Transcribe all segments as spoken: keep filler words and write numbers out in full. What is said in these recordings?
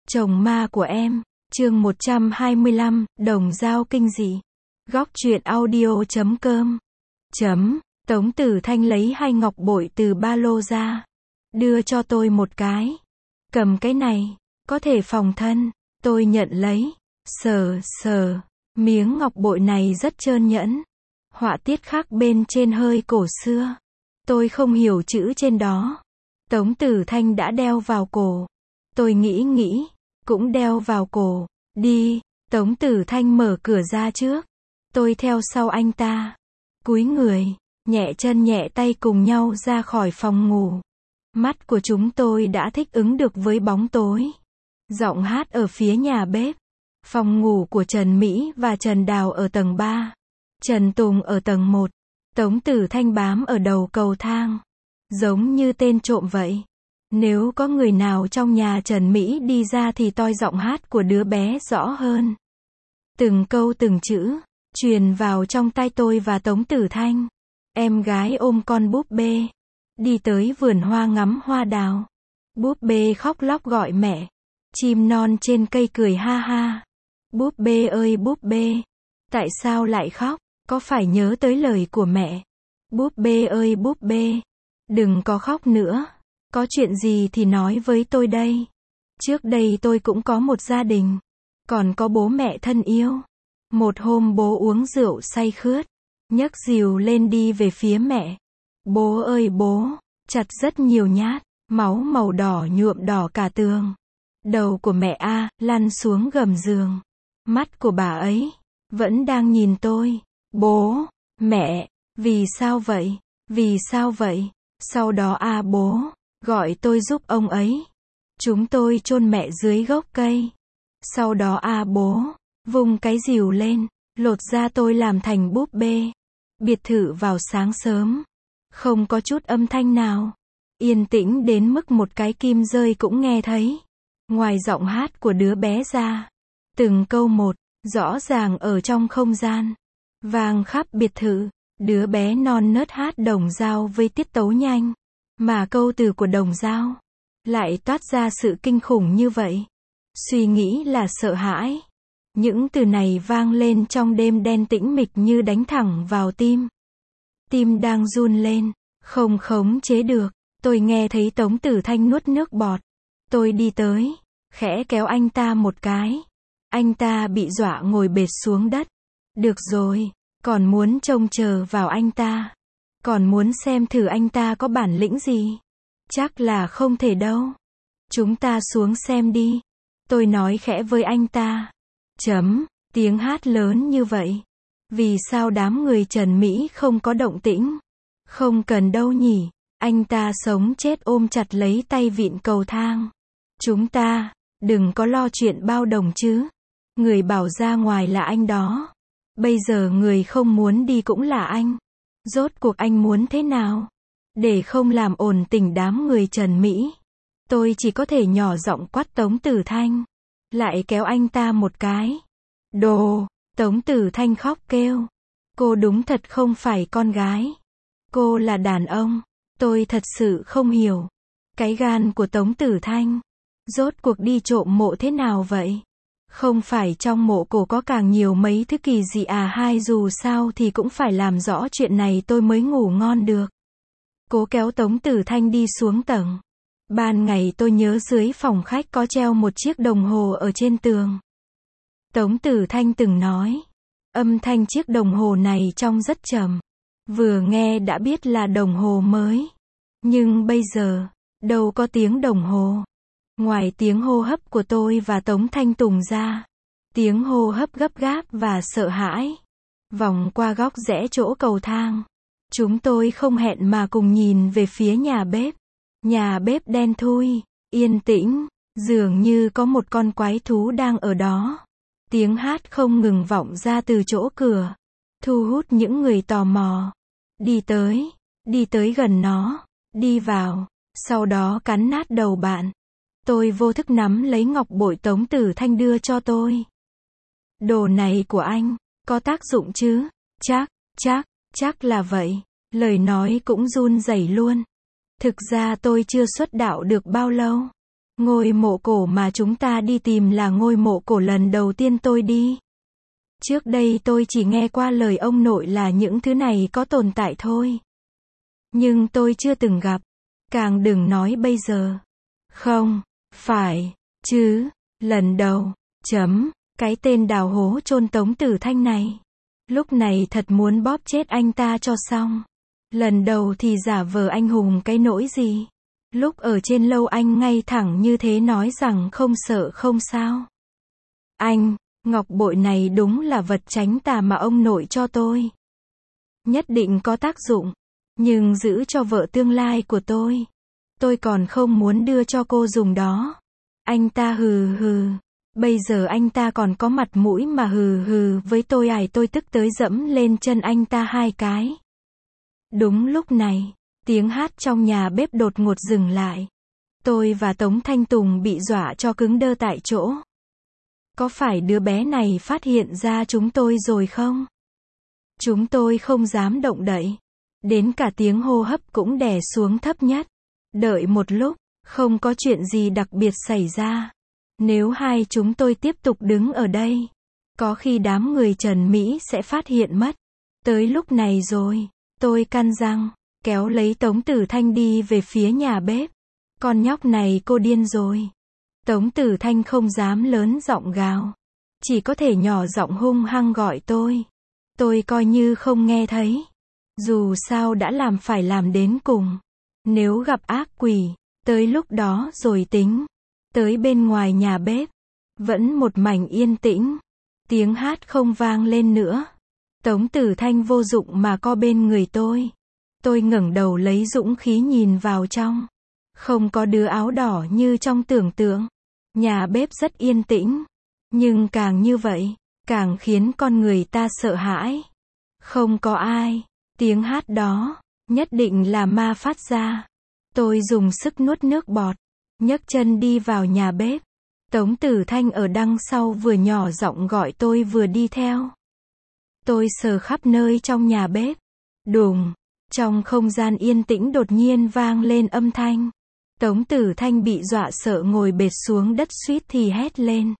Chồng ma của em, chương một trăm hai mươi lăm, đồng dao kinh dị. Góc truyện audio chấm com. Chấm, Tống Tử Thanh lấy hai ngọc bội từ ba lô ra. Đưa cho tôi một cái. Cầm cái này, có thể phòng thân. Tôi nhận lấy. Sờ, sờ. Miếng ngọc bội này rất trơn nhẵn. Họa tiết khắc bên trên hơi cổ xưa. Tôi không hiểu chữ trên đó. Tống Tử Thanh đã đeo vào cổ. Tôi nghĩ nghĩ, cũng đeo vào cổ. Đi, Tống Tử Thanh mở cửa ra trước. Tôi theo sau anh ta. Cúi người, nhẹ chân nhẹ tay cùng nhau ra khỏi phòng ngủ. Mắt của chúng tôi đã thích ứng được với bóng tối. Giọng hát ở phía nhà bếp. Phòng ngủ của Trần Mỹ và Trần Đào ở tầng ba. Trần Tùng ở tầng một. Tống Tử Thanh bám ở đầu cầu thang. Giống như tên trộm vậy. Nếu có người nào trong nhà Trần Mỹ đi ra thì toi giọng hát của đứa bé rõ hơn. Từng câu từng chữ, truyền vào trong tai tôi và Tống Tử Thanh. Em gái ôm con búp bê. Đi tới vườn hoa ngắm hoa đào. Búp bê khóc lóc gọi mẹ. Chim non trên cây cười ha ha. Búp bê ơi búp bê. Tại sao lại khóc? Có phải nhớ tới lời của mẹ? Búp bê ơi búp bê. Đừng có khóc nữa. Có chuyện gì thì nói với tôi đây. Trước đây tôi cũng có một gia đình. Còn có bố mẹ thân yêu. Một hôm bố uống rượu say khướt. Nhấc rìu lên đi về phía mẹ. Bố ơi bố. Chặt rất nhiều nhát. Máu màu đỏ nhuộm đỏ cả tường. Đầu của mẹ A lăn xuống gầm giường. Mắt của bà ấy vẫn đang nhìn tôi. Bố, mẹ, vì sao vậy? Vì sao vậy? Sau đó A bố gọi tôi giúp ông ấy. Chúng tôi chôn mẹ dưới gốc cây. Sau đó A bố vung cái rìu lên, lột ra tôi làm thành búp bê. Biệt thự vào sáng sớm, không có chút âm thanh nào. Yên tĩnh đến mức một cái kim rơi cũng nghe thấy. Ngoài giọng hát của đứa bé ra, từng câu một, rõ ràng ở trong không gian, vang khắp biệt thự. Đứa bé non nớt hát đồng dao với tiết tấu nhanh. Mà câu từ của đồng dao lại toát ra sự kinh khủng như vậy. Suy nghĩ là sợ hãi. Những từ này vang lên trong đêm đen tĩnh mịch như đánh thẳng vào tim. Tim đang run lên, không khống chế được. Tôi nghe thấy Tống Tử Thanh nuốt nước bọt. Tôi đi tới, khẽ kéo anh ta một cái. Anh ta bị dọa ngồi bệt xuống đất. Được rồi, còn muốn trông chờ vào anh ta. Còn muốn xem thử anh ta có bản lĩnh gì. Chắc là không thể đâu. Chúng ta xuống xem đi. Tôi nói khẽ với anh ta. Chấm, tiếng hát lớn như vậy. Vì sao đám người Trần Mỹ không có động tĩnh? Không cần đâu nhỉ. Anh ta sống chết ôm chặt lấy tay vịn cầu thang. Chúng ta, đừng có lo chuyện bao đồng chứ. Người bảo ra ngoài là anh đó. Bây giờ người không muốn đi cũng là anh. Rốt cuộc anh muốn thế nào? Để không làm ồn tình đám người Trần Mỹ. Tôi chỉ có thể nhỏ giọng quát Tống Tử Thanh. Lại kéo anh ta một cái. Đồ! Tống Tử Thanh khóc kêu. Cô đúng thật không phải con gái. Cô là đàn ông. Tôi thật sự không hiểu. Cái gan của Tống Tử Thanh. Rốt cuộc đi trộm mộ thế nào vậy? Không phải trong mộ cổ có càng nhiều mấy thứ kỳ dị à hay dù sao thì cũng phải làm rõ chuyện này tôi mới ngủ ngon được. Cố kéo Tống Tử Thanh đi xuống tầng. Ban ngày tôi nhớ dưới phòng khách có treo một chiếc đồng hồ ở trên tường. Tống Tử Thanh từng nói. Âm thanh chiếc đồng hồ này trông rất trầm. Vừa nghe đã biết là đồng hồ mới. Nhưng bây giờ, đâu có tiếng đồng hồ. Ngoài tiếng hô hấp của tôi và Tống Thanh Tùng ra. Tiếng hô hấp gấp gáp và sợ hãi. Vòng qua góc rẽ chỗ cầu thang. Chúng tôi không hẹn mà cùng nhìn về phía nhà bếp. Nhà bếp đen thui, yên tĩnh, dường như có một con quái thú đang ở đó. Tiếng hát không ngừng vọng ra từ chỗ cửa. Thu hút những người tò mò. Đi tới, đi tới gần nó, đi vào, sau đó cắn nát đầu bạn. Tôi vô thức nắm lấy ngọc bội Tống Tử Thanh đưa cho tôi. Đồ này của anh, có tác dụng chứ? Chắc, chắc, chắc là vậy. Lời nói cũng run rẩy luôn. Thực ra tôi chưa xuất đạo được bao lâu. Ngôi mộ cổ mà chúng ta đi tìm là ngôi mộ cổ lần đầu tiên tôi đi. Trước đây tôi chỉ nghe qua lời ông nội là những thứ này có tồn tại thôi. Nhưng tôi chưa từng gặp. Càng đừng nói bây giờ. Không, phải, chứ, lần đầu, chấm, cái tên đào hố chôn Tống Tử Thanh này. Lúc này thật muốn bóp chết anh ta cho xong. Lần đầu thì giả vờ anh hùng cái nỗi gì. Lúc ở trên lâu anh ngay thẳng như thế nói rằng không sợ không sao. Anh, ngọc bội này đúng là vật tránh tà mà ông nội cho tôi. Nhất định có tác dụng. Nhưng giữ cho vợ tương lai của tôi. Tôi còn không muốn đưa cho cô dùng đó. Anh ta hừ hừ. Bây giờ anh ta còn có mặt mũi mà hừ hừ với tôi ải, tôi tức tới dẫm lên chân anh ta hai cái. Đúng lúc này, tiếng hát trong nhà bếp đột ngột dừng lại. Tôi và Tống Thanh Tùng bị dọa cho cứng đơ tại chỗ. Có phải đứa bé này phát hiện ra chúng tôi rồi không? Chúng tôi không dám động đậy. Đến cả tiếng hô hấp cũng đè xuống thấp nhất. Đợi một lúc, không có chuyện gì đặc biệt xảy ra. Nếu hai chúng tôi tiếp tục đứng ở đây, có khi đám người Trần Mỹ sẽ phát hiện mất. Tới lúc này rồi, tôi căn răng, kéo lấy Tống Tử Thanh đi về phía nhà bếp. Con nhóc này cô điên rồi. Tống Tử Thanh không dám lớn giọng gào. Chỉ có thể nhỏ giọng hung hăng gọi tôi. Tôi coi như không nghe thấy. Dù sao đã làm phải làm đến cùng. Nếu gặp ác quỷ, tới lúc đó rồi tính. Tới bên ngoài nhà bếp, vẫn một mảnh yên tĩnh. Tiếng hát không vang lên nữa. Tống Tử Thanh vô dụng mà co bên người tôi. Tôi ngẩng đầu lấy dũng khí nhìn vào trong. Không có đứa áo đỏ như trong tưởng tượng. Nhà bếp rất yên tĩnh. Nhưng càng như vậy, càng khiến con người ta sợ hãi. Không có ai. Tiếng hát đó, nhất định là ma phát ra. Tôi dùng sức nuốt nước bọt. Nhấc chân đi vào nhà bếp. Tống Tử Thanh ở đằng sau vừa nhỏ giọng gọi tôi vừa đi theo. Tôi sờ khắp nơi trong nhà bếp. Đùng. Trong không gian yên tĩnh đột nhiên vang lên âm thanh. Tống Tử Thanh bị dọa sợ ngồi bệt xuống đất suýt thì hét lên.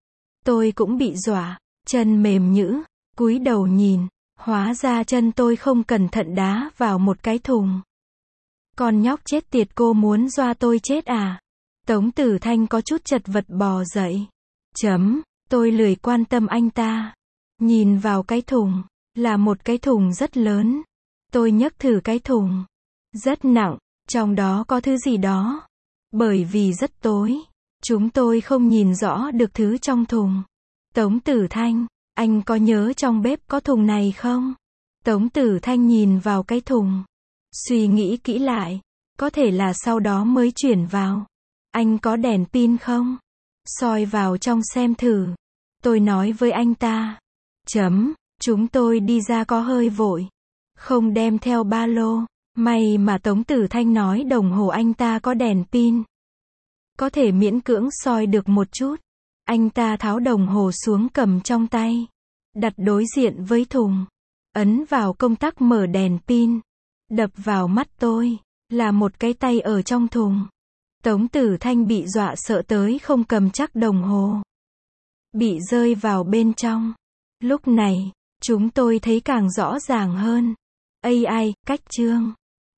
Tôi cũng bị dọa, chân mềm nhũn, cúi đầu nhìn, hóa ra chân tôi không cẩn thận đá vào một cái thùng. Con nhóc chết tiệt, cô muốn dọa tôi chết à? Tống Tử Thanh có chút chật vật bò dậy. Chấm, tôi lười quan tâm anh ta. Nhìn vào cái thùng, là một cái thùng rất lớn. Tôi nhấc thử cái thùng. Rất nặng, trong đó có thứ gì đó. Bởi vì rất tối, chúng tôi không nhìn rõ được thứ trong thùng. Tống Tử Thanh, anh có nhớ trong bếp có thùng này không? Tống Tử Thanh nhìn vào cái thùng. Suy nghĩ kỹ lại, có thể là sau đó mới chuyển vào. Anh có đèn pin không? Soi vào trong xem thử. Tôi nói với anh ta. Chấm, chúng tôi đi ra có hơi vội. Không đem theo ba lô. May mà Tống Tử Thanh nói đồng hồ anh ta có đèn pin. Có thể miễn cưỡng soi được một chút. Anh ta tháo đồng hồ xuống cầm trong tay. Đặt đối diện với thùng. Ấn vào công tắc mở đèn pin. Đập vào mắt tôi. Là một cái tay ở trong thùng. Tống Tử Thanh bị dọa sợ tới không cầm chắc đồng hồ. Bị rơi vào bên trong. Lúc này, chúng tôi thấy càng rõ ràng hơn. a i, cách chương.